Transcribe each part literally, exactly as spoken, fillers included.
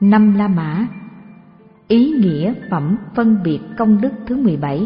Năm La Mã. Ý nghĩa phẩm phân biệt công đức thứ mười bảy.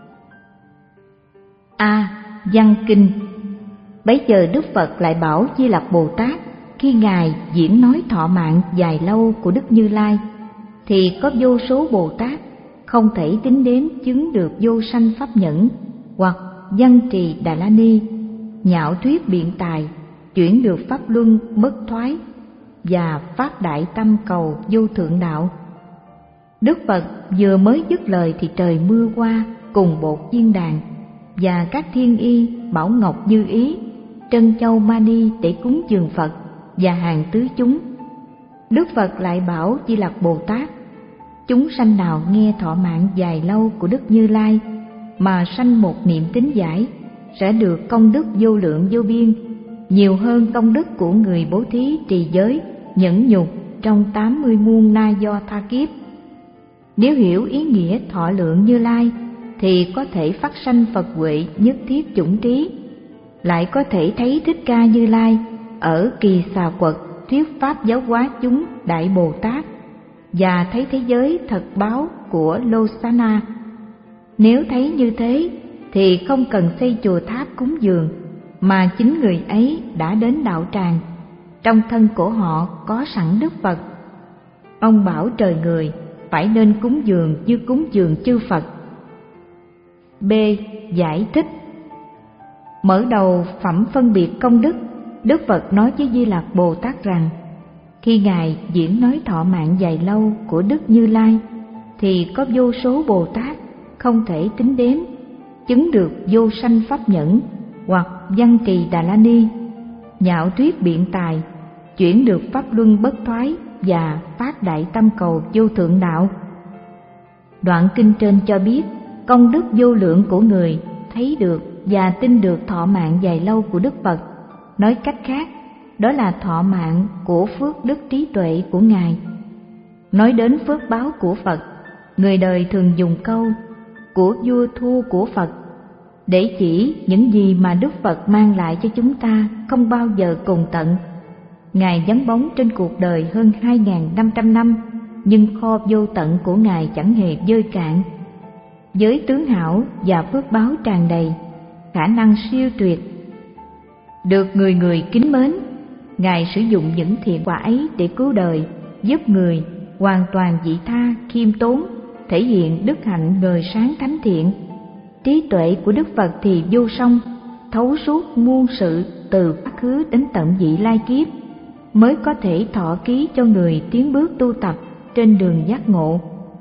A. Văn kinh. Bấy giờ Đức Phật lại bảo Di Lặc Bồ Tát, khi Ngài diễn nói thọ mạng dài lâu của Đức Như Lai, thì có vô số Bồ Tát không thể tính đếm chứng được vô sanh pháp nhẫn, hoặc văn trì Đà La Ni, nhạo thuyết biện tài, chuyển được pháp luân bất thoái, và phát đại tâm cầu vô thượng đạo. Đức Phật vừa mới dứt lời thì trời mưa qua cùng bột viên đàn, và các thiên y bảo ngọc như ý, trân châu mani để cúng dường Phật và hàng tứ chúng. Đức Phật lại bảo Di Lặc Bồ Tát, chúng sanh nào nghe thọ mạng dài lâu của Đức Như Lai mà sanh một niệm tín giải, sẽ được công đức vô lượng vô biên, nhiều hơn công đức của người bố thí trì giới nhẫn nhục trong tám mươi muôn na do tha kiếp. Nếu hiểu ý nghĩa thọ lượng Như Lai thì có thể phát sanh Phật huệ nhất thiết chủng trí, lại có thể thấy Thích Ca Như Lai ở Kỳ Xà Quật thuyết pháp giáo hóa chúng Đại Bồ Tát, và thấy thế giới thật báo của Losana. Nếu thấy như thế thì không cần xây chùa tháp cúng dường, mà chính người ấy đã đến đạo tràng, trong thân của họ có sẵn Đức Phật. Ông bảo trời người phải nên cúng dường như cúng dường chư Phật. B. Giải thích. Mở đầu phẩm phân biệt công đức, Đức Phật nói với Di Lặc Bồ Tát rằng, khi Ngài diễn nói thọ mạng dài lâu của Đức Như Lai, thì có vô số Bồ Tát không thể tính đếm, chứng được vô sanh pháp nhẫn, hoặc văn trì Đà La Ni, nhạo thuyết biện tài, chuyển được pháp luân bất thoái, và phát đại tâm cầu vô thượng đạo. Đoạn kinh trên cho biết công đức vô lượng của người thấy được và tin được thọ mạng dài lâu của Đức Phật. Nói cách khác, đó là thọ mạng của phước đức trí tuệ của Ngài. Nói đến phước báo của Phật, người đời thường dùng câu của vua thua của Phật để chỉ những gì mà Đức Phật mang lại cho chúng ta không bao giờ cùng tận. Ngài vắng bóng trên cuộc đời hơn hai nghìn năm trăm năm, nhưng kho vô tận của Ngài chẳng hề vơi cạn. Với tướng hảo và phước báo tràn đầy, khả năng siêu tuyệt, được người người kính mến, Ngài sử dụng những thiện quả ấy để cứu đời, giúp người, hoàn toàn vị tha, khiêm tốn, thể hiện đức hạnh ngời sáng thánh thiện. Trí tuệ của Đức Phật thì vô song, thấu suốt muôn sự từ quá khứ đến tận vị lai kiếp, mới có thể thọ ký cho người tiến bước tu tập trên đường giác ngộ.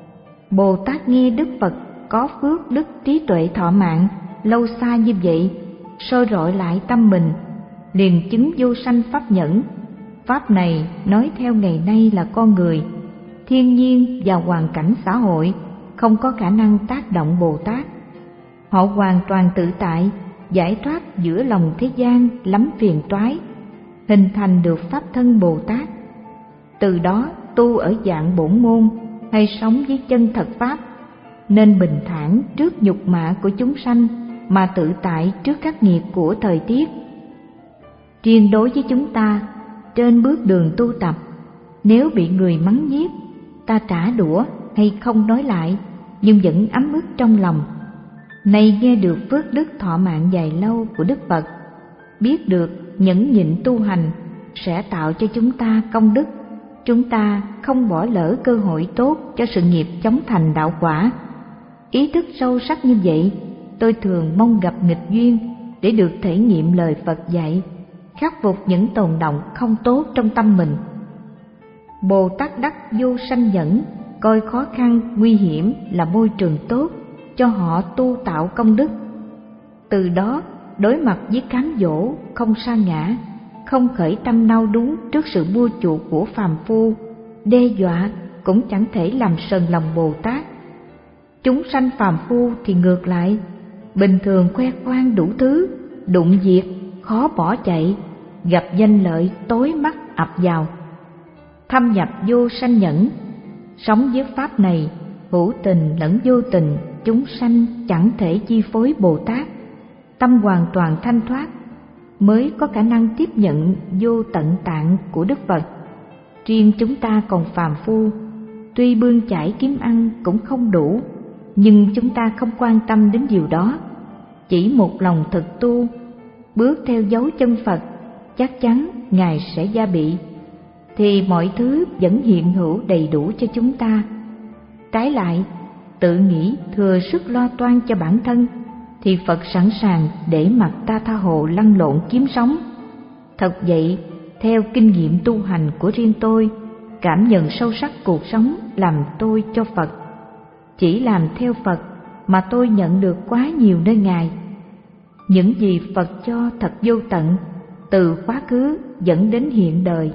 Bồ Tát nghe Đức Phật có phước đức trí tuệ thọ mạng lâu xa như vậy, soi rọi lại tâm mình, liền chứng vô sanh pháp nhẫn. Pháp này nói theo ngày nay là con người, thiên nhiên và hoàn cảnh xã hội không có khả năng tác động Bồ Tát. Họ hoàn toàn tự tại, giải thoát giữa lòng thế gian lắm phiền toái, hình thành được pháp thân Bồ Tát. Từ đó tu ở dạng bổn môn hay sống với chân thật pháp, nên bình thản trước nhục mạ của chúng sanh, mà tự tại trước các nghiệp của thời tiết. Riêng đối với chúng ta, trên bước đường tu tập, nếu bị người mắng nhiếc, ta trả đũa hay không nói lại, nhưng vẫn ấm ức trong lòng. Nay nghe được phước đức thọ mạng dài lâu của Đức Phật, biết được nhẫn nhịn tu hành sẽ tạo cho chúng ta công đức, chúng ta không bỏ lỡ cơ hội tốt cho sự nghiệp chóng thành đạo quả. Ý thức sâu sắc như vậy, tôi thường mong gặp nghịch duyên để được thể nghiệm lời Phật dạy, khắc phục những tồn động không tốt trong tâm mình. Bồ Tát đắc vô sanh nhẫn, coi khó khăn, nguy hiểm là môi trường tốt cho họ tu tạo công đức. Từ đó đối mặt với cám dỗ không sa ngã, không khởi tâm nao núng trước sự mua chuộc của phàm phu, đe dọa cũng chẳng thể làm sờn lòng Bồ Tát. Chúng sanh phàm phu thì ngược lại, bình thường khoe khoang đủ thứ, đụng việc khó bỏ chạy, gặp danh lợi tối mắt ập vào. Thâm nhập vô sanh nhẫn, sống với pháp này, hữu tình lẫn vô tình, chúng sanh chẳng thể chi phối Bồ Tát. Tâm hoàn toàn thanh thoát, mới có khả năng tiếp nhận vô tận tạng của Đức Phật. riêng chúng ta còn phàm phu, tuy bươn chải kiếm ăn cũng không đủ, nhưng chúng ta không quan tâm đến điều đó. Chỉ một lòng thực tu, bước theo dấu chân Phật, chắc chắn Ngài sẽ gia bị, thì mọi thứ vẫn hiện hữu đầy đủ cho chúng ta. Trái lại, tự nghĩ thừa sức lo toan cho bản thân, thì Phật sẵn sàng để mặc ta tha hồ lăn lộn kiếm sống. Thật vậy, theo kinh nghiệm tu hành của riêng tôi, cảm nhận sâu sắc cuộc sống làm tôi cho Phật. Chỉ làm theo Phật mà tôi nhận được quá nhiều nơi Ngài. Những gì Phật cho thật vô tận, từ quá khứ dẫn đến hiện đời.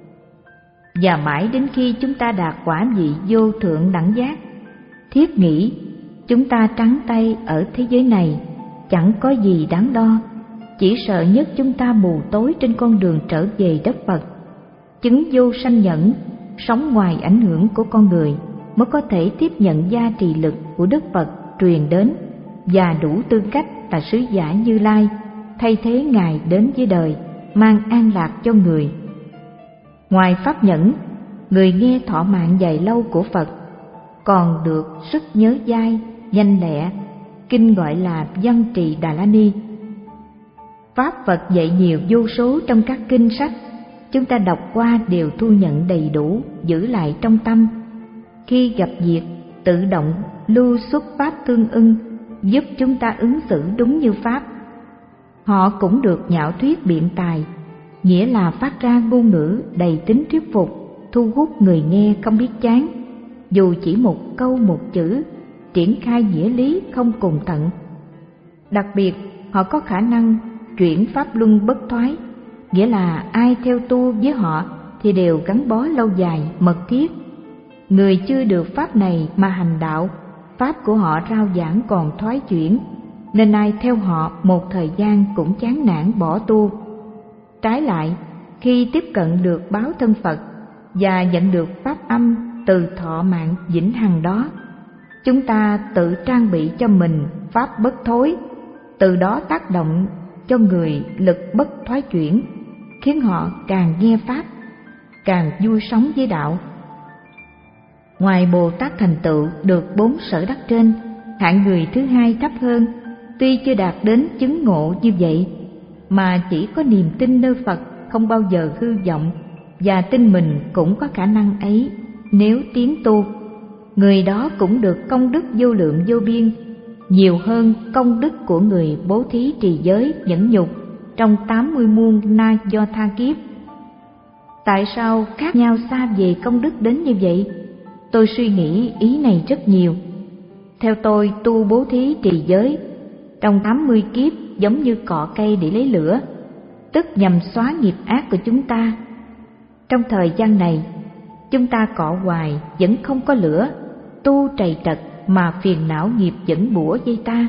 Và mãi đến khi chúng ta đạt quả vị vô thượng đẳng giác, thiết nghĩ chúng ta trắng tay ở thế giới này chẳng có gì đáng đo, chỉ sợ nhất chúng ta mù tối trên con đường trở về đất Phật. Chứng vô sanh nhẫn, sống ngoài ảnh hưởng của con người, mới có thể tiếp nhận gia trì lực của Đức Phật truyền đến, và đủ tư cách là sứ giả Như Lai, thay thế Ngài đến với đời, mang an lạc cho người. Ngoài pháp nhẫn, người nghe thọ mạng dài lâu của Phật còn được sức nhớ dai, nhanh lẹ, kinh gọi là Văn Trì Đà La Ni. Pháp Phật dạy nhiều vô số trong các kinh sách, chúng ta đọc qua đều thu nhận đầy đủ, giữ lại trong tâm. Khi gặp việc, tự động lưu xuất pháp tương ưng, giúp chúng ta ứng xử đúng như pháp. Họ cũng được nhạo thuyết biện tài, nghĩa là phát ra ngôn ngữ đầy tính thuyết phục, thu hút người nghe không biết chán. Dù chỉ một câu một chữ, triển khai nghĩa lý không cùng tận. Đặc biệt, họ có khả năng chuyển pháp luân bất thoái, nghĩa là ai theo tu với họ thì đều gắn bó lâu dài, mật thiết. Người chưa được pháp này mà hành đạo, pháp của họ rao giảng còn thoái chuyển, nên ai theo họ một thời gian cũng chán nản bỏ tu. Trái lại, khi tiếp cận được báo thân Phật và nhận được pháp âm từ thọ mạng vĩnh hằng đó, chúng ta tự trang bị cho mình pháp bất thối, từ đó tác động cho người lực bất thoái chuyển, khiến họ càng nghe pháp, càng vui sống với đạo. Ngoài Bồ Tát thành tựu được bốn sở đắc trên, hạng người thứ hai thấp hơn, tuy chưa đạt đến chứng ngộ như vậy, mà chỉ có niềm tin nơi Phật không bao giờ hư vọng, và tin mình cũng có khả năng ấy nếu tiến tu. Người đó cũng được công đức vô lượng vô biên, nhiều hơn công đức của người bố thí trì giới nhẫn nhục trong tám mươi muôn na do tha kiếp. Tại sao khác nhau xa về công đức đến như vậy? Tôi suy nghĩ ý này rất nhiều. Theo tôi, tu bố thí trì giới trong tám mươi kiếp giống như cọ cây để lấy lửa, tức nhằm xóa nghiệp ác của chúng ta. Trong thời gian này, chúng ta cọ hoài vẫn không có lửa, tu trầy trật mà phiền não nghiệp vẫn bủa dây ta.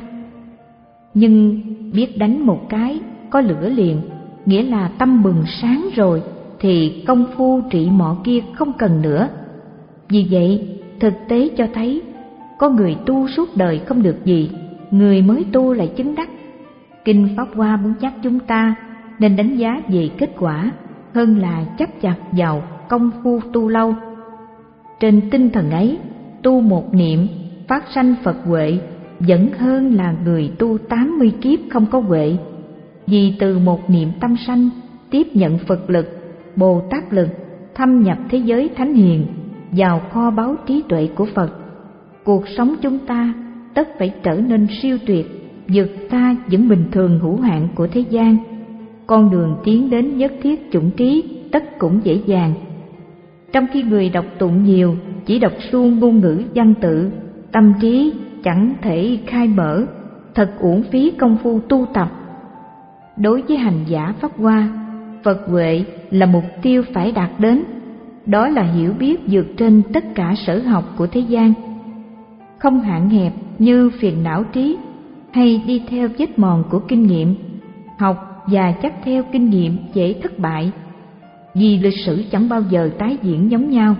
Nhưng biết đánh một cái có lửa liền, nghĩa là tâm bừng sáng rồi, thì công phu trị mọ kia không cần nữa. Vì vậy, thực tế cho thấy, có người tu suốt đời không được gì, người mới tu lại chứng đắc. Kinh Pháp Hoa muốn nhắc chúng ta nên đánh giá về kết quả hơn là chấp chặt vào công phu tu lâu. Trên tinh thần ấy, tu một niệm phát sanh Phật huệ vẫn hơn là người tu tám mươi kiếp không có huệ. Vì từ một niệm tâm sanh tiếp nhận Phật lực, Bồ Tát lực, thâm nhập thế giới thánh hiền, vào kho báu trí tuệ của Phật, cuộc sống chúng ta tất phải trở nên siêu tuyệt, vượt xa những bình thường hữu hạn của thế gian. Con đường tiến đến nhất thiết chủng trí tất cũng dễ dàng. Trong khi người đọc tụng nhiều, chỉ đọc suông ngôn ngữ văn tự, tâm trí chẳng thể khai mở, thật uổng phí công phu tu tập. Đối với hành giả Pháp Hoa, Phật huệ là mục tiêu phải đạt đến, đó là hiểu biết vượt trên tất cả sở học của thế gian, không hạn hẹp như phiền não trí hay đi theo vết mòn của kinh nghiệm, học và chắc theo kinh nghiệm dễ thất bại, vì lịch sử chẳng bao giờ tái diễn giống nhau.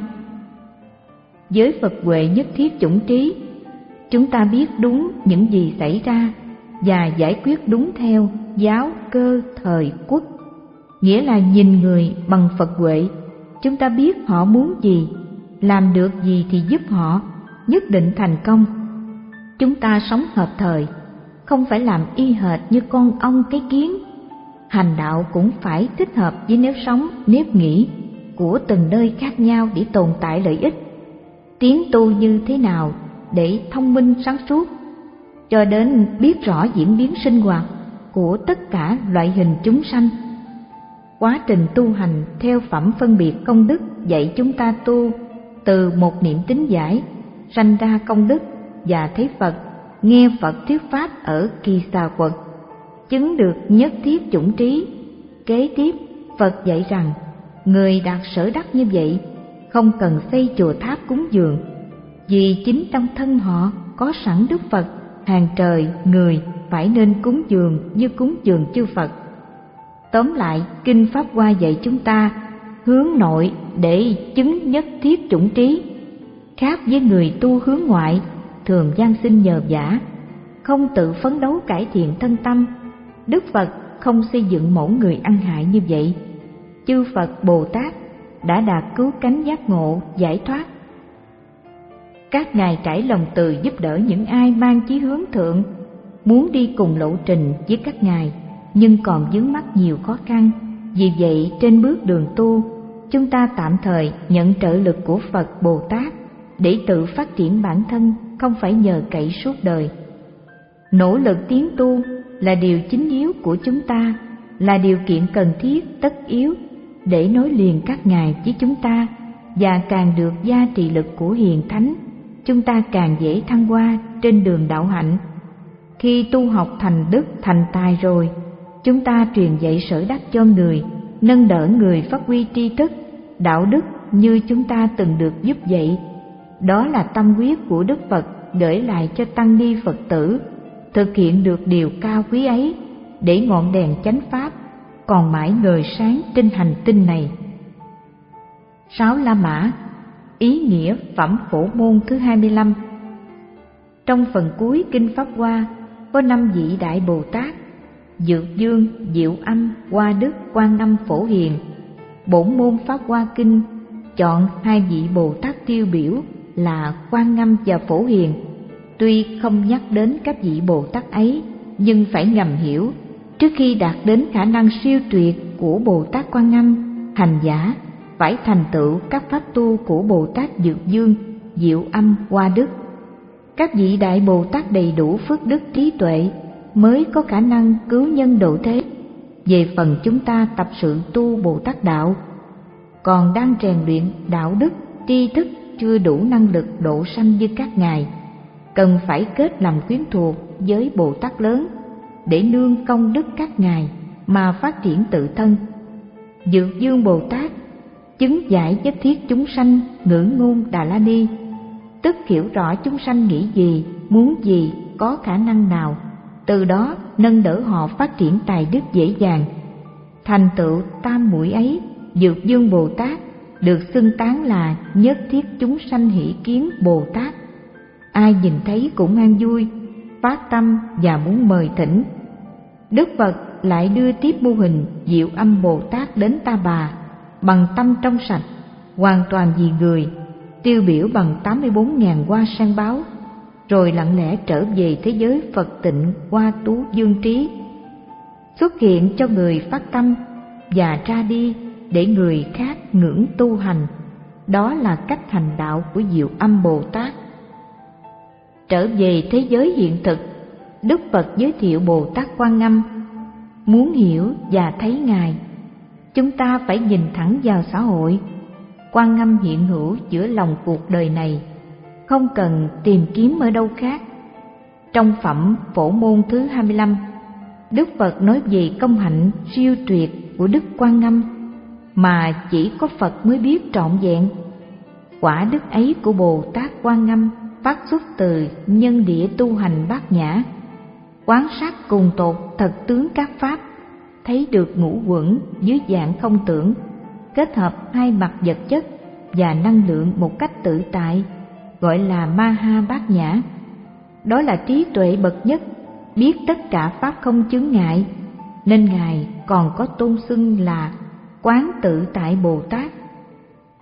Với Phật huệ nhất thiết chủng trí, chúng ta biết đúng những gì xảy ra và giải quyết đúng theo giáo cơ thời quốc, nghĩa là nhìn người bằng Phật huệ, Chúng ta biết họ muốn gì, làm được gì thì giúp họ, nhất định thành công. Chúng ta sống hợp thời, không phải làm y hệt như con ong cái kiến. Hành đạo cũng phải thích hợp với nếp sống, nếp nghĩ của từng nơi khác nhau để tồn tại lợi ích. Tiến tu như thế nào để thông minh sáng suốt, cho đến biết rõ diễn biến sinh hoạt của tất cả loại hình chúng sanh. Quá trình tu hành theo phẩm phân biệt công đức dạy chúng ta tu từ một niệm tín giải sanh ra công đức, và thấy Phật, nghe Phật thuyết pháp ở Kỳ Xà Quật, chứng được nhất thiết chủng trí. Kế tiếp, Phật dạy rằng người đạt sở đắc như vậy không cần xây chùa tháp cúng dường, vì chính trong thân họ có sẵn Đức Phật, hàng trời người phải nên cúng dường như cúng dường chư Phật. Tóm lại, Kinh Pháp Hoa dạy chúng ta hướng nội để chứng nhất thiết chủng trí, khác với người tu hướng ngoại thường van xin nhờ vả, không tự phấn đấu cải thiện thân tâm. Đức Phật không xây dựng mẫu người ăn hại như vậy. Chư Phật Bồ Tát đã đạt cứu cánh giác ngộ, giải thoát. Các ngài trải lòng từ giúp đỡ những ai mang chí hướng thượng, muốn đi cùng lộ trình với các ngài nhưng còn vướng mắc nhiều khó khăn. Vì vậy, trên bước đường tu, chúng ta tạm thời nhận trợ lực của Phật Bồ Tát để tự phát triển bản thân, không phải nhờ cậy suốt đời. Nỗ lực tiến tu là điều chính yếu của chúng ta, là điều kiện cần thiết tất yếu để nối liền các ngài với chúng ta, và càng được gia trì lực của hiền thánh, chúng ta càng dễ thăng hoa trên đường đạo hạnh. Khi tu học thành đức thành tài rồi, chúng ta truyền dạy sở đắc cho người, nâng đỡ người phát huy tri thức, đạo đức như chúng ta từng được giúp dạy. Đó là tâm huyết của Đức Phật gửi lại cho tăng ni Phật tử, thực hiện được điều cao quý ấy để ngọn đèn chánh pháp còn mãi ngời sáng trên hành tinh này. Sáu La Mã, ý nghĩa phẩm phổ môn thứ hai mươi lăm. Trong phần cuối Kinh Pháp Hoa có năm vị Đại Bồ Tát: Dược Dương, Diệu Âm, Hoa Đức, Quan Âm Phổ Hiền. Bổn môn Pháp Hoa Kinh chọn hai vị Bồ Tát tiêu biểu là Quan Âm và Phổ Hiền. Tuy không nhắc đến các vị Bồ Tát ấy, nhưng phải ngầm hiểu, trước khi đạt đến khả năng siêu tuyệt của Bồ Tát Quan Âm, hành giả phải thành tựu các pháp tu của Bồ Tát Dược Dương, Diệu Âm, Hoa Đức. Các vị Đại Bồ Tát đầy đủ phước đức trí tuệ mới có khả năng cứu nhân độ thế. Về phần chúng ta tập sự tu Bồ Tát đạo, còn đang rèn luyện đạo đức, tri thức, chưa đủ năng lực độ sanh như các ngài, cần phải kết làm quyến thuộc với Bồ Tát lớn để nương công đức các ngài mà phát triển tự thân. Dược Dương Bồ Tát chứng giải nhất thiết chúng sanh ngữ ngôn Đà La Ni, tức hiểu rõ chúng sanh nghĩ gì, muốn gì, có khả năng nào, từ đó nâng đỡ họ phát triển tài đức dễ dàng. Thành tựu tam muội ấy, Dược Dương Bồ Tát được xưng tán là nhất thiết chúng sanh hỷ kiến Bồ Tát. Ai nhìn thấy cũng an vui, phát tâm và muốn mời thỉnh. Đức Phật lại đưa tiếp mô hình Diệu Âm Bồ Tát đến Ta Bà bằng tâm trong sạch, hoàn toàn vì người, tiêu biểu bằng tám mươi bốn nghìn hoa sen báo, rồi lặng lẽ trở về thế giới Phật tịnh Hoa Tú Dương Trí, xuất hiện cho người phát tâm và ra đi để người khác ngưỡng tu hành. Đó là cách hành đạo của Diệu Âm Bồ Tát. Trở về thế giới hiện thực, Đức Phật giới thiệu Bồ Tát Quan Âm. Muốn hiểu và thấy Ngài, chúng ta phải nhìn thẳng vào xã hội. Quan Âm hiện hữu giữa lòng cuộc đời này, không cần tìm kiếm ở đâu khác. Trong phẩm phổ môn thứ hai mươi lăm, Đức Phật nói về công hạnh siêu tuyệt của Đức Quan Âm mà chỉ có Phật mới biết trọn vẹn. Quả đức ấy của Bồ Tát Quan Âm phát xuất từ nhân địa tu hành bát nhã, quán sát cùng tột thật tướng các pháp, thấy được ngũ uẩn dưới dạng không tưởng, kết hợp hai mặt vật chất và năng lượng một cách tự tại, gọi là ma ha bát nhã. Đó là trí tuệ bậc nhất, biết tất cả pháp không chướng ngại, nên Ngài còn có tôn xưng là Quán Tự Tại Bồ Tát.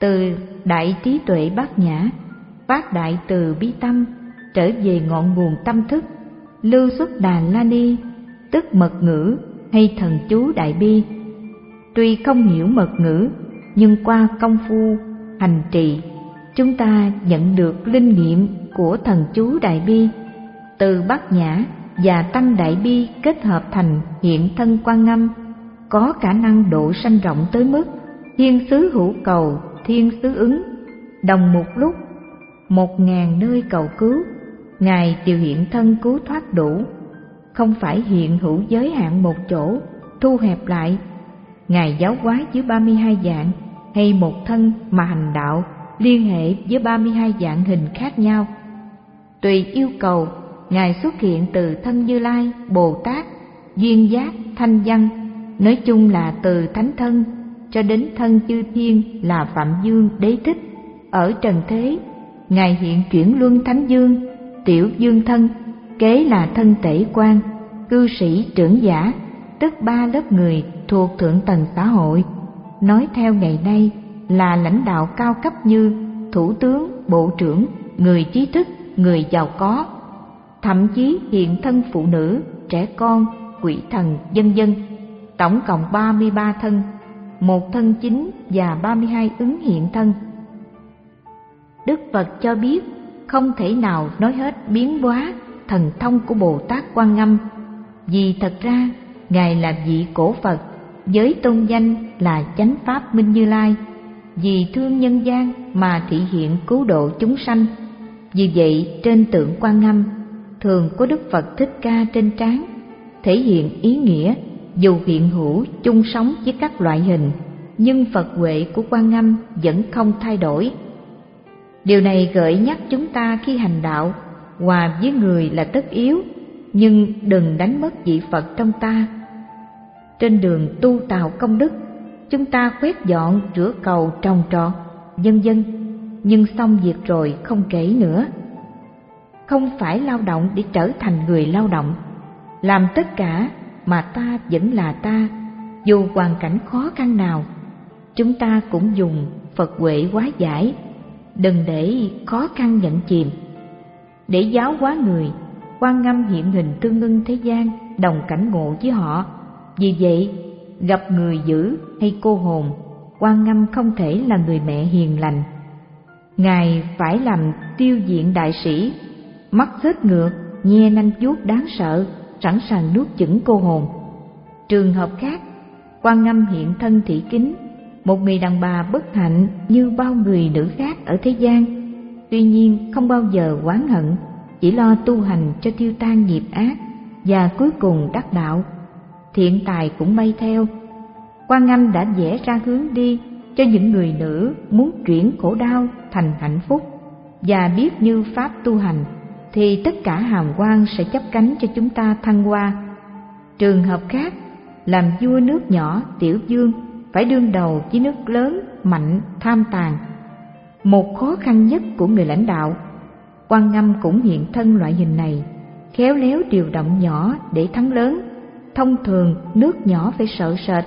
từ đại trí tuệ bát nhã, phát đại từ bi tâm, trở về ngọn nguồn tâm thức, lưu xuất Đà La Ni, tức mật ngữ hay thần chú đại bi. Tuy không hiểu mật ngữ, nhưng qua công phu hành trì, chúng ta nhận được linh nghiệm của thần chú đại bi. Từ bát nhã và tăng đại bi kết hợp thành hiện thân Quan Âm, có khả năng độ sanh rộng tới mức thiên xứ hữu cầu, thiên xứ ứng, đồng một lúc, một ngàn nơi cầu cứu, Ngài đều hiện thân cứu thoát đủ, không phải hiện hữu giới hạn một chỗ, thu hẹp lại. Ngài giáo hóa dưới ba mươi hai dạng hay một thân mà hành đạo, liên hệ với ba mươi hai dạng hình khác nhau. Tùy yêu cầu, Ngài xuất hiện từ thân Như Lai, Bồ Tát, Duyên Giác, Thanh Văn, nói chung là từ thánh thân cho đến thân chư thiên là Phạm Dương, Đế Thích. Ở trần thế, Ngài hiện chuyển luân thánh dương, tiểu dương thân, kế là thân Tể Quan, cư sĩ trưởng giả, tức ba lớp người thuộc thượng tầng xã hội. Nói theo ngày nay là lãnh đạo cao cấp như thủ tướng, bộ trưởng, người trí thức, người giàu có, thậm chí hiện thân phụ nữ, trẻ con, quỷ thần, vân vân. Tổng cộng ba mươi ba thân, một thân chính và ba mươi hai ứng hiện thân. Đức Phật cho biết không thể nào nói hết biến hóa thần thông của Bồ Tát Quan Âm, vì thật ra Ngài là vị cổ Phật với tôn danh là Chánh Pháp Minh Như Lai, vì thương nhân gian mà thị hiện cứu độ chúng sanh. Vì vậy trên tượng Quan Âm thường có Đức Phật Thích Ca trên trán, thể hiện ý nghĩa dù hiện hữu chung sống với các loại hình, nhưng Phật huệ của Quan Âm vẫn không thay đổi. Điều này gợi nhắc chúng ta khi hành đạo, hòa với người là tất yếu, nhưng đừng đánh mất vị Phật trong ta. Trên đường tu tạo công đức, chúng ta quét dọn, rửa cầu, trồng trọt, vân vân, nhưng xong việc rồi không kể nữa. Không phải lao động để trở thành người lao động, làm tất cả mà ta vẫn là ta, dù hoàn cảnh khó khăn nào. Chúng ta cũng dùng Phật huệ hóa giải, đừng để khó khăn nhận chìm. Để giáo hóa người, Quan Âm hiện hình tương ưng thế gian, đồng cảnh ngộ với họ. Vì vậy, gặp người dữ hay cô hồn, Quan Âm không thể là người mẹ hiền lành. Ngài phải làm tiêu diện đại sĩ, mắt xếch ngược, nhe nanh vuốt đáng sợ, sẵn sàng nuốt chửng cô hồn. Trường hợp khác, Quan Âm hiện thân thị kính, một người đàn bà bất hạnh như bao người nữ khác ở thế gian, tuy nhiên không bao giờ oán hận, chỉ lo tu hành cho tiêu tan nghiệp ác và cuối cùng đắc đạo. Thiện tài cũng bay theo. Quan Âm đã vẽ ra hướng đi cho những người nữ muốn chuyển khổ đau thành hạnh phúc, và biết như pháp tu hành thì tất cả hào quang sẽ chắp cánh cho chúng ta thăng hoa. Trường hợp khác, làm vua nước nhỏ tiểu vương phải đương đầu với nước lớn mạnh tham tàn. Một khó khăn nhất của người lãnh đạo, Quan Âm cũng hiện thân loại hình này, khéo léo điều động nhỏ để thắng lớn. Thông thường nước nhỏ phải sợ sệt,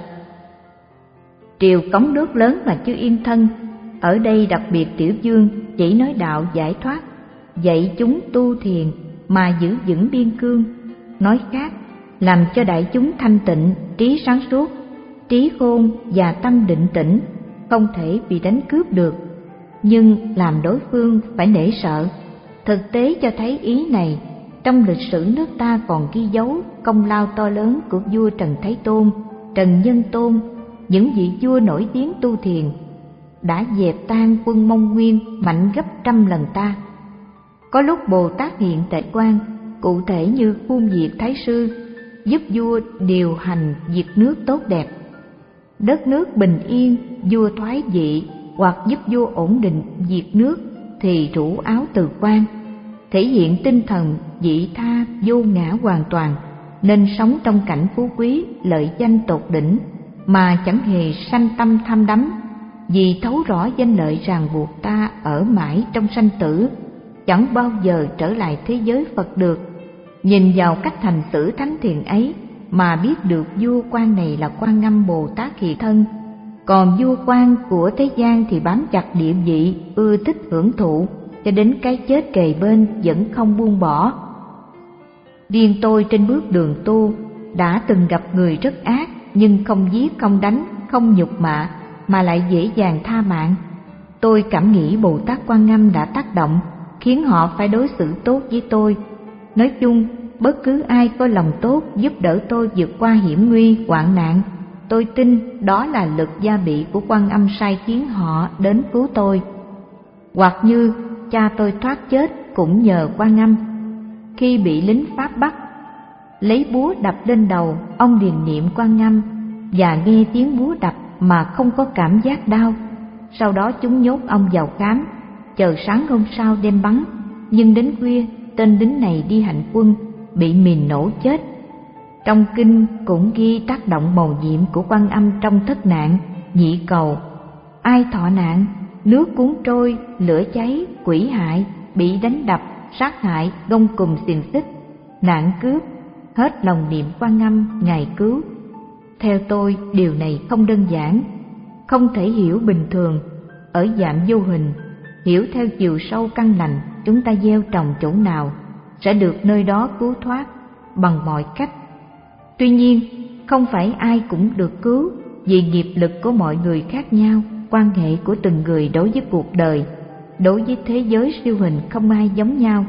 triều cống nước lớn mà chưa yên thân. Ở đây đặc biệt tiểu vương chỉ nói đạo giải thoát, dạy chúng tu thiền mà giữ vững biên cương. Nói khác, làm cho đại chúng thanh tịnh, trí sáng suốt, trí khôn và tâm định tĩnh, không thể bị đánh cướp được, nhưng làm đối phương phải nể sợ. Thực tế cho thấy ý này trong lịch sử nước ta còn ghi dấu công lao to lớn của vua Trần Thái Tôn, Trần Nhân Tôn, những vị vua nổi tiếng tu thiền, đã dẹp tan quân Mông Nguyên mạnh gấp trăm lần ta. Có lúc Bồ Tát hiện Tệ Quan, cụ thể như khuôn diệt Thái Sư, giúp vua điều hành việc nước tốt đẹp. Đất nước bình yên, vua thoái vị, hoặc giúp vua ổn định việc nước thì rủ áo từ quan, thể hiện tinh thần vị tha vô ngã hoàn toàn, nên sống trong cảnh phú quý lợi danh tột đỉnh mà chẳng hề sanh tâm tham đắm, vì thấu rõ danh lợi ràng buộc ta ở mãi trong sanh tử, chẳng bao giờ trở lại thế giới Phật được. Nhìn vào cách hành xử thánh thiện ấy mà biết được vua quan này là Quan Âm Bồ Tát hiện thân. Còn vua quan của thế gian thì bám chặt địa vị, ưa thích hưởng thụ, cho đến cái chết kề bên vẫn không buông bỏ. Riêng tôi trên bước đường tu đã từng gặp người rất ác, nhưng không giết, không đánh, không nhục mạ, mà lại dễ dàng tha mạng. Tôi cảm nghĩ Bồ Tát Quan Âm đã tác động, khiến họ phải đối xử tốt với tôi. Nói chung, bất cứ ai có lòng tốt giúp đỡ tôi vượt qua hiểm nguy, hoạn nạn, tôi tin đó là lực gia bị của Quan Âm sai khiến họ đến cứu tôi. Hoặc như cha tôi thoát chết cũng nhờ Quan Âm. Khi bị lính Pháp bắt, lấy búa đập lên đầu, ông liền niệm Quan Âm và nghe tiếng búa đập mà không có cảm giác đau. Sau đó chúng nhốt ông vào khám, chờ sáng hôm sau đem bắn. Nhưng đến khuya, tên lính này đi hành quân, bị mìn nổ chết. Trong kinh cũng ghi tác động mầu nhiệm của Quan Âm trong thất nạn, nhị cầu. Ai thọ nạn, nước cuốn trôi, lửa cháy, quỷ hại, bị đánh đập, sát hại, gông cùm xiềng xích, nạn cướp, hết lòng niệm Quan Âm ngài cứu. Theo tôi, điều này không đơn giản, không thể hiểu bình thường. Ở dạng vô hình, hiểu theo chiều sâu căn lành, chúng ta gieo trồng chỗ nào sẽ được nơi đó cứu thoát bằng mọi cách. Tuy nhiên, không phải ai cũng được cứu, vì nghiệp lực của mọi người khác nhau, quan hệ của từng người đối với cuộc đời, đối với thế giới siêu hình không ai giống nhau.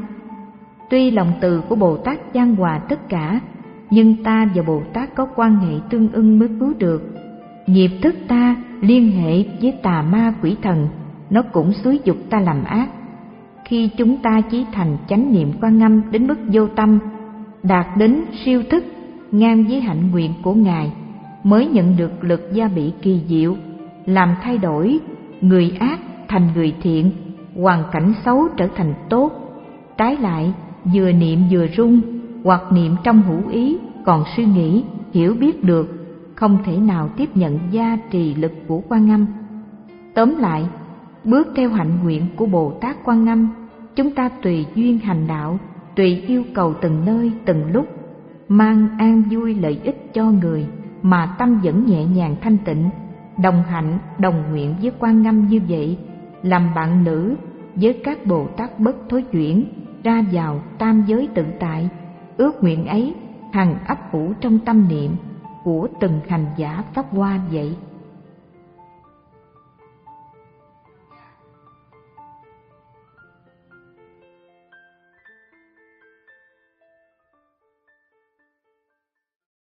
Tuy lòng từ của Bồ Tát chan hòa tất cả, nhưng ta và Bồ Tát có quan hệ tương ưng mới cứu được. Nghiệp thức ta liên hệ với tà ma quỷ thần, nó cũng xúi dục ta làm ác. Khi chúng ta chí thành chánh niệm Quan Âm đến mức vô tâm, đạt đến siêu thức ngang với hạnh nguyện của Ngài, mới nhận được lực gia bị kỳ diệu, làm thay đổi người ác thành người thiện, hoàn cảnh xấu trở thành tốt. Trái lại, vừa niệm vừa run, hoặc niệm trong hữu ý, còn suy nghĩ, hiểu biết được, không thể nào tiếp nhận gia trì lực của Quan Âm. Tóm lại, bước theo hạnh nguyện của Bồ Tát Quan Âm, chúng ta tùy duyên hành đạo, tùy yêu cầu từng nơi từng lúc, mang an vui lợi ích cho người, mà tâm vẫn nhẹ nhàng thanh tịnh, đồng hạnh đồng nguyện với Quan Âm như vậy, làm bạn lữ với các Bồ Tát bất thối chuyển, ra vào tam giới tự tại. Ước nguyện ấy hằng ấp ủ trong tâm niệm của từng hành giả Pháp Hoa vậy.